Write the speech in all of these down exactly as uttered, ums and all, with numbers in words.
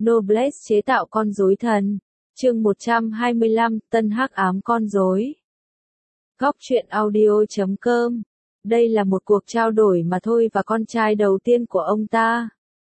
Noblesse chế tạo con rối thần. Chương một trăm hai mươi lăm, Tân hắc ám con rối. Góc truyện audio chấm com. Đây là một cuộc trao đổi mà Thôi và con trai đầu tiên của ông ta.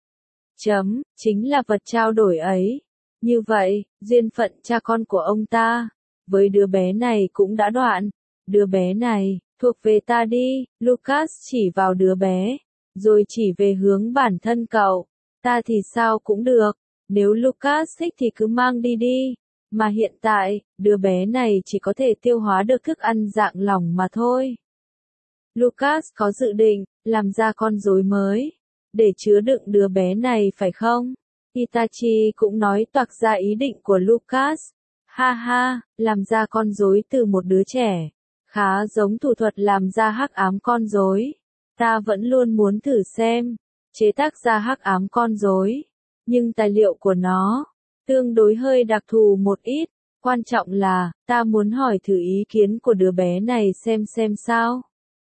Chấm, chính là vật trao đổi ấy. Như vậy, duyên phận cha con của ông ta với đứa bé này cũng đã đoạn. Đứa bé này, thuộc về ta đi, Lucas chỉ vào đứa bé, rồi chỉ về hướng bản thân cậu. Ta thì sao cũng được, nếu Lucas thích thì cứ mang đi đi. Mà hiện tại, đứa bé này chỉ có thể tiêu hóa được thức ăn dạng lỏng mà thôi. Lucas có dự định làm ra con rối mới để chứa đựng đứa bé này phải không? Itachi cũng nói toạc ra ý định của Lucas. Ha ha, làm ra con rối từ một đứa trẻ, khá giống thủ thuật làm ra hắc ám con rối. Ta vẫn luôn muốn thử xem, chế tác ra hắc ám con rối, nhưng tài liệu của nó tương đối hơi đặc thù một ít. Quan trọng là, ta muốn hỏi thử ý kiến của đứa bé này xem xem sao.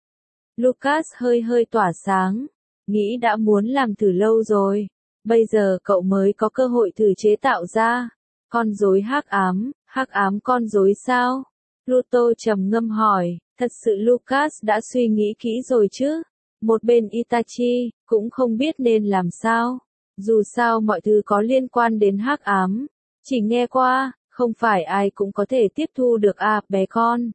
Lucas hơi hơi tỏa sáng, nghĩ đã muốn làm thử lâu rồi. Bây giờ cậu mới có cơ hội thử chế tạo ra con rối hắc ám, hắc ám con rối sao? Pluto trầm ngâm hỏi, thật sự Lucas đã suy nghĩ kỹ rồi chứ? Một bên Itachi cũng không biết nên làm sao. Dù sao mọi thứ có liên quan đến hắc ám, chỉ nghe qua, không phải ai cũng có thể tiếp thu được à, bé con.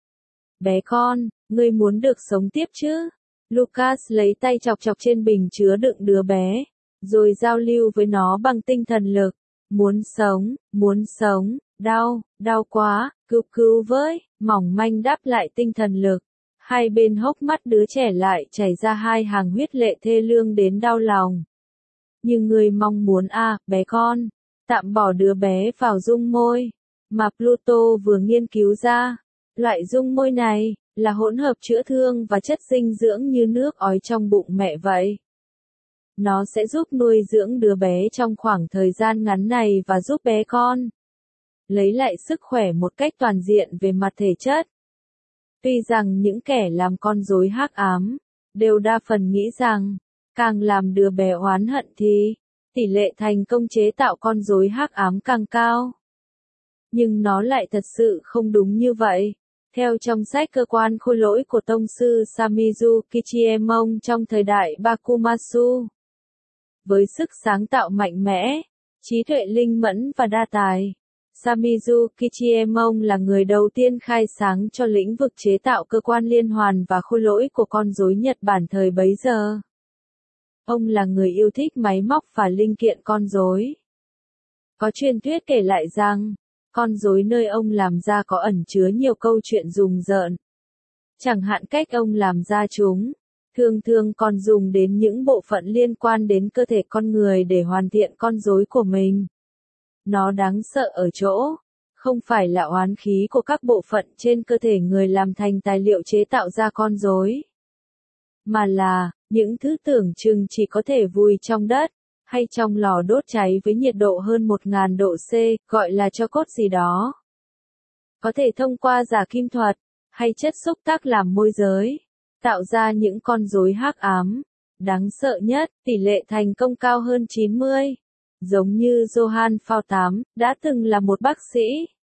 Bé con, ngươi muốn được sống tiếp chứ? Lucas lấy tay chọc chọc trên bình chứa đựng đứa bé, rồi giao lưu với nó bằng tinh thần lực. Muốn sống, muốn sống, đau, đau quá, cứu cứu với, mỏng manh đáp lại tinh thần lực. Hai bên hốc mắt đứa trẻ lại chảy ra hai hàng huyết lệ thê lương đến đau lòng. Nhưng người mong muốn à, bé con, tạm bỏ đứa bé vào dung môi, mà Pluto vừa nghiên cứu ra. Loại dung môi này, là hỗn hợp chữa thương và chất dinh dưỡng như nước ói trong bụng mẹ vậy. Nó sẽ giúp nuôi dưỡng đứa bé trong khoảng thời gian ngắn này và giúp bé con lấy lại sức khỏe một cách toàn diện về mặt thể chất. Tuy rằng những kẻ làm con rối hắc ám đều đa phần nghĩ rằng, càng làm đứa bé oán hận thì tỷ lệ thành công chế tạo con rối hắc ám càng cao. Nhưng nó lại thật sự không đúng như vậy. Theo trong sách Cơ quan khôi lỗi của tông sư Shimizu Kichiemon trong thời đại Bakumatsu, với sức sáng tạo mạnh mẽ, trí tuệ linh mẫn và đa tài, Shimizu Kichiemon là người đầu tiên khai sáng cho lĩnh vực chế tạo cơ quan liên hoàn và khôi lỗi của con rối Nhật Bản thời bấy giờ. Ông là người yêu thích máy móc và linh kiện con rối. Có truyền thuyết kể lại rằng, con rối nơi ông làm ra có ẩn chứa nhiều câu chuyện rùng rợn. Chẳng hạn cách ông làm ra chúng, thường thường còn dùng đến những bộ phận liên quan đến cơ thể con người để hoàn thiện con rối của mình. Nó đáng sợ ở chỗ, không phải là oán khí của các bộ phận trên cơ thể người làm thành tài liệu chế tạo ra con rối, mà là những thứ tưởng chừng chỉ có thể vùi trong đất hay trong lò đốt cháy với nhiệt độ hơn một nghìn độ C, gọi là tro cốt gì đó. Có thể thông qua giả kim thuật hay chất xúc tác làm môi giới, tạo ra những con rối hắc ám. Đáng sợ nhất, tỷ lệ thành công cao hơn chín mươi. Giống như Johann Phao tám, đã từng là một bác sĩ.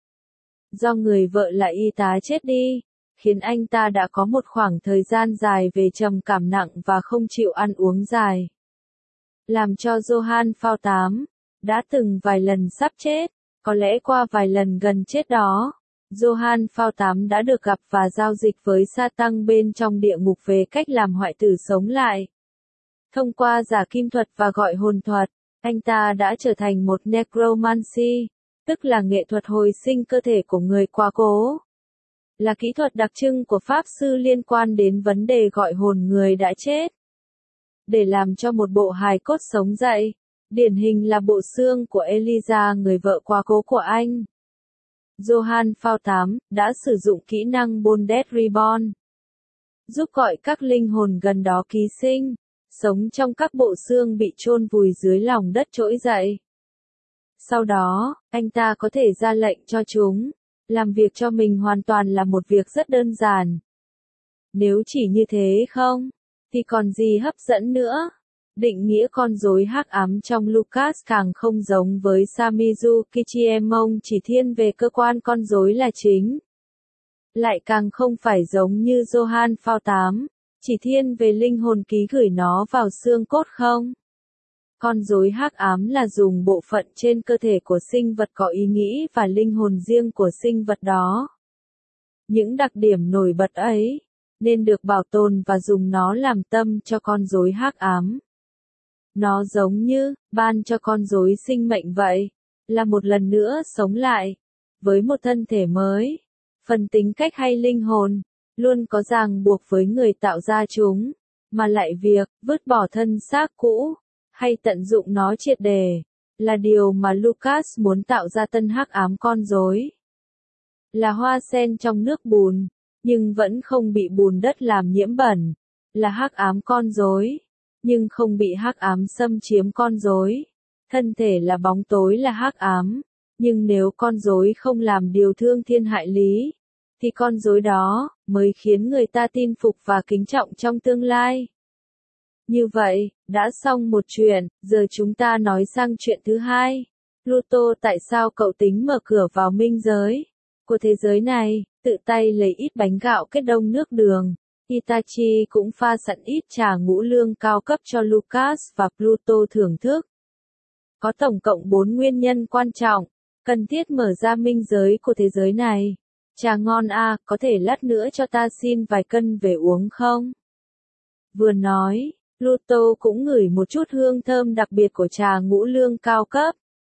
Do người vợ là y tá chết đi, khiến anh ta đã có một khoảng thời gian dài về trầm cảm nặng và không chịu ăn uống dài. Làm cho Johann Phao tám, đã từng vài lần sắp chết, có lẽ qua vài lần gần chết đó. Johann Phao tám đã được gặp và giao dịch với Satan bên trong địa ngục về cách làm hoại tử sống lại. Thông qua giả kim thuật và gọi hồn thuật, anh ta đã trở thành một necromancy, tức là nghệ thuật hồi sinh cơ thể của người quá cố. Là kỹ thuật đặc trưng của pháp sư liên quan đến vấn đề gọi hồn người đã chết. Để làm cho một bộ hài cốt sống dậy, điển hình là bộ xương của Eliza, người vợ quá cố của anh. Johann Phao tám đã sử dụng kỹ năng Bonded Reborn, giúp gọi các linh hồn gần đó ký sinh, sống trong các bộ xương bị chôn vùi dưới lòng đất trỗi dậy. Sau đó, anh ta có thể ra lệnh cho chúng làm việc cho mình, hoàn toàn là một việc rất đơn giản. Nếu chỉ như thế không, thì còn gì hấp dẫn nữa. Định nghĩa con rối hắc ám trong Lucas càng không giống với Shimizu Kichiemon chỉ thiên về cơ quan con rối là chính. Lại càng không phải giống như Johann Phao tám, chỉ thiên về linh hồn ký gửi nó vào xương cốt không. Con rối hắc ám là dùng bộ phận trên cơ thể của sinh vật có ý nghĩ và linh hồn riêng của sinh vật đó. Những đặc điểm nổi bật ấy, nên được bảo tồn và dùng nó làm tâm cho con rối hắc ám. Nó giống như, ban cho con rối sinh mệnh vậy, là một lần nữa sống lại, với một thân thể mới. Phần tính cách hay linh hồn, luôn có ràng buộc với người tạo ra chúng, mà lại việc, vứt bỏ thân xác cũ, hay tận dụng nó triệt đề, là điều mà Lucas muốn tạo ra tân hắc ám con rối. Là hoa sen trong nước bùn, nhưng vẫn không bị bùn đất làm nhiễm bẩn, là hắc ám con rối, nhưng không bị hắc ám xâm chiếm con rối. Thân thể là bóng tối là hắc ám, nhưng nếu con rối không làm điều thương thiên hại lý, thì con rối đó mới khiến người ta tin phục và kính trọng trong tương lai. Như vậy, đã xong một chuyện, giờ chúng ta nói sang chuyện thứ hai. Pluto tại sao cậu tính mở cửa vào minh giới của thế giới này, tự tay lấy ít bánh gạo kết đông nước đường. Itachi cũng pha sẵn ít trà ngũ lương cao cấp cho Lucas và Pluto thưởng thức. Có tổng cộng bốn nguyên nhân quan trọng, cần thiết mở ra minh giới của thế giới này. Trà ngon à, có thể lát nữa cho ta xin vài cân về uống không? Vừa nói, Pluto cũng ngửi một chút hương thơm đặc biệt của trà ngũ lương cao cấp.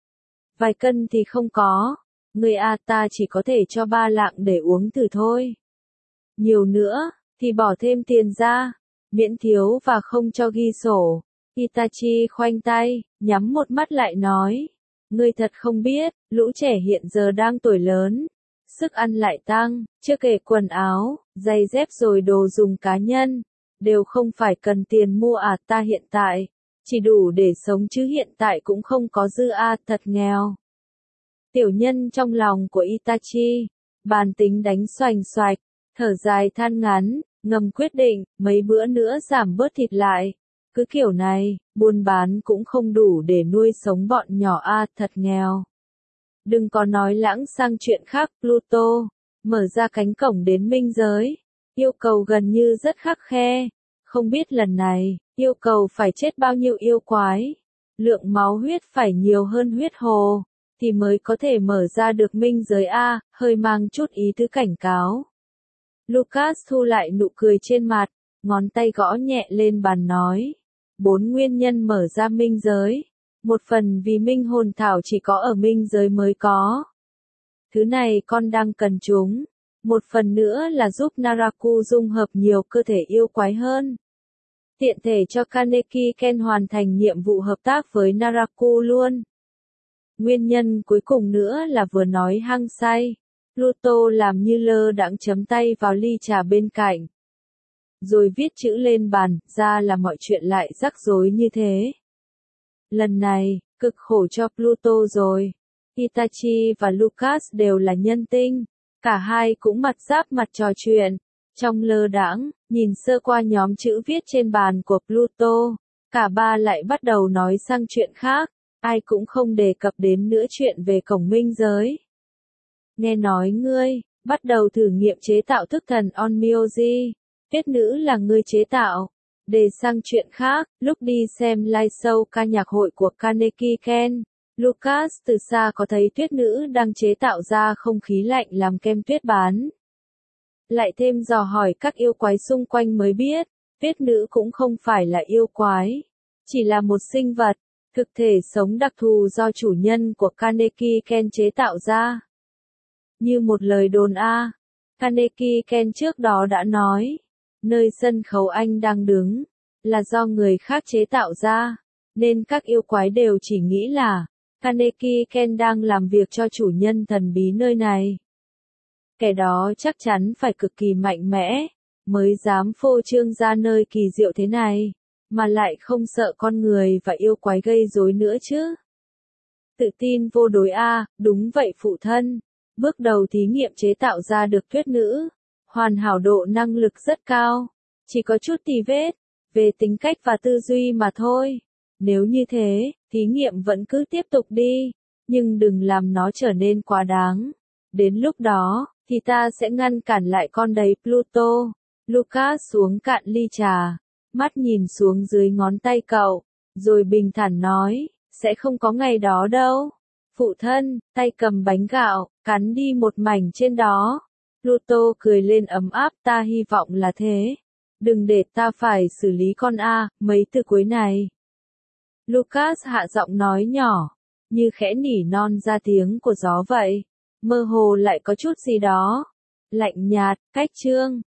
Vài cân thì không có, người à ta chỉ có thể cho ba lạng để uống thử thôi. Nhiều nữa, thì bỏ thêm tiền ra, miễn thiếu và không cho ghi sổ. Itachi khoanh tay, nhắm một mắt lại nói, ngươi thật không biết, lũ trẻ hiện giờ đang tuổi lớn, sức ăn lại tăng, chưa kể quần áo, giày dép rồi đồ dùng cá nhân, đều không phải cần tiền mua à, ta hiện tại, chỉ đủ để sống chứ hiện tại cũng không có dư à, thật nghèo. Tiểu nhân trong lòng của Itachi, bàn tính đánh xoành xoạch, thở dài than ngắn, ngầm quyết định, mấy bữa nữa giảm bớt thịt lại. Cứ kiểu này, buôn bán cũng không đủ để nuôi sống bọn nhỏ à, thật nghèo. Đừng có nói lãng sang chuyện khác, Pluto, mở ra cánh cổng đến minh giới. Yêu cầu gần như rất khắt khe. Không biết lần này, yêu cầu phải chết bao nhiêu yêu quái. Lượng máu huyết phải nhiều hơn huyết hồ, thì mới có thể mở ra được minh giới A, hơi mang chút ý tứ cảnh cáo. Lucas thu lại nụ cười trên mặt, ngón tay gõ nhẹ lên bàn nói. Bốn nguyên nhân mở ra minh giới. Một phần vì minh hồn thảo chỉ có ở minh giới mới có. Thứ này con đang cần chúng. Một phần nữa là giúp Naraku dung hợp nhiều cơ thể yêu quái hơn. Tiện thể cho Kaneki Ken hoàn thành nhiệm vụ hợp tác với Naraku luôn. Nguyên nhân cuối cùng nữa là vừa nói hăng say. Pluto làm như lơ đãng chấm tay vào ly trà bên cạnh. Rồi viết chữ lên bàn, ra là mọi chuyện lại rắc rối như thế. Lần này, cực khổ cho Pluto rồi. Itachi và Lucas đều là nhân tinh. Cả hai cũng mặt giáp mặt trò chuyện. Trong lơ đãng, nhìn sơ qua nhóm chữ viết trên bàn của Pluto, cả ba lại bắt đầu nói sang chuyện khác. Ai cũng không đề cập đến nữa chuyện về cổng minh giới. Nghe nói ngươi, bắt đầu thử nghiệm chế tạo thức thần Onmyoji. Tuyết nữ là ngươi chế tạo. Để sang chuyện khác, lúc đi xem live show ca nhạc hội của Kaneki Ken, Lucas từ xa có thấy tuyết nữ đang chế tạo ra không khí lạnh làm kem tuyết bán. Lại thêm dò hỏi các yêu quái xung quanh mới biết, tuyết nữ cũng không phải là yêu quái, chỉ là một sinh vật, thực thể sống đặc thù do chủ nhân của Kaneki Ken chế tạo ra. Như một lời đồn a, Kaneki Ken trước đó đã nói, nơi sân khấu anh đang đứng, là do người khác chế tạo ra, nên các yêu quái đều chỉ nghĩ là, Kaneki Ken đang làm việc cho chủ nhân thần bí nơi này. Kẻ đó chắc chắn phải cực kỳ mạnh mẽ, mới dám phô trương ra nơi kỳ diệu thế này, mà lại không sợ con người và yêu quái gây rối nữa chứ. Tự tin vô đối a, đúng vậy phụ thân. Bước đầu thí nghiệm chế tạo ra được tuyết nữ, hoàn hảo độ năng lực rất cao, chỉ có chút tì vết, về tính cách và tư duy mà thôi. Nếu như thế, thí nghiệm vẫn cứ tiếp tục đi, nhưng đừng làm nó trở nên quá đáng. Đến lúc đó, thì ta sẽ ngăn cản lại con đấy Pluto. Lucas uống cạn ly trà, mắt nhìn xuống dưới ngón tay cậu, rồi bình thản nói, sẽ không có ngày đó đâu. Phụ thân, tay cầm bánh gạo, cắn đi một mảnh trên đó. Pluto cười lên ấm áp, ta hy vọng là thế. Đừng để ta phải xử lý con A, mấy từ cuối này. Lucas hạ giọng nói nhỏ, như khẽ nỉ non ra tiếng của gió vậy. Mơ hồ lại có chút gì đó lạnh nhạt, cách chương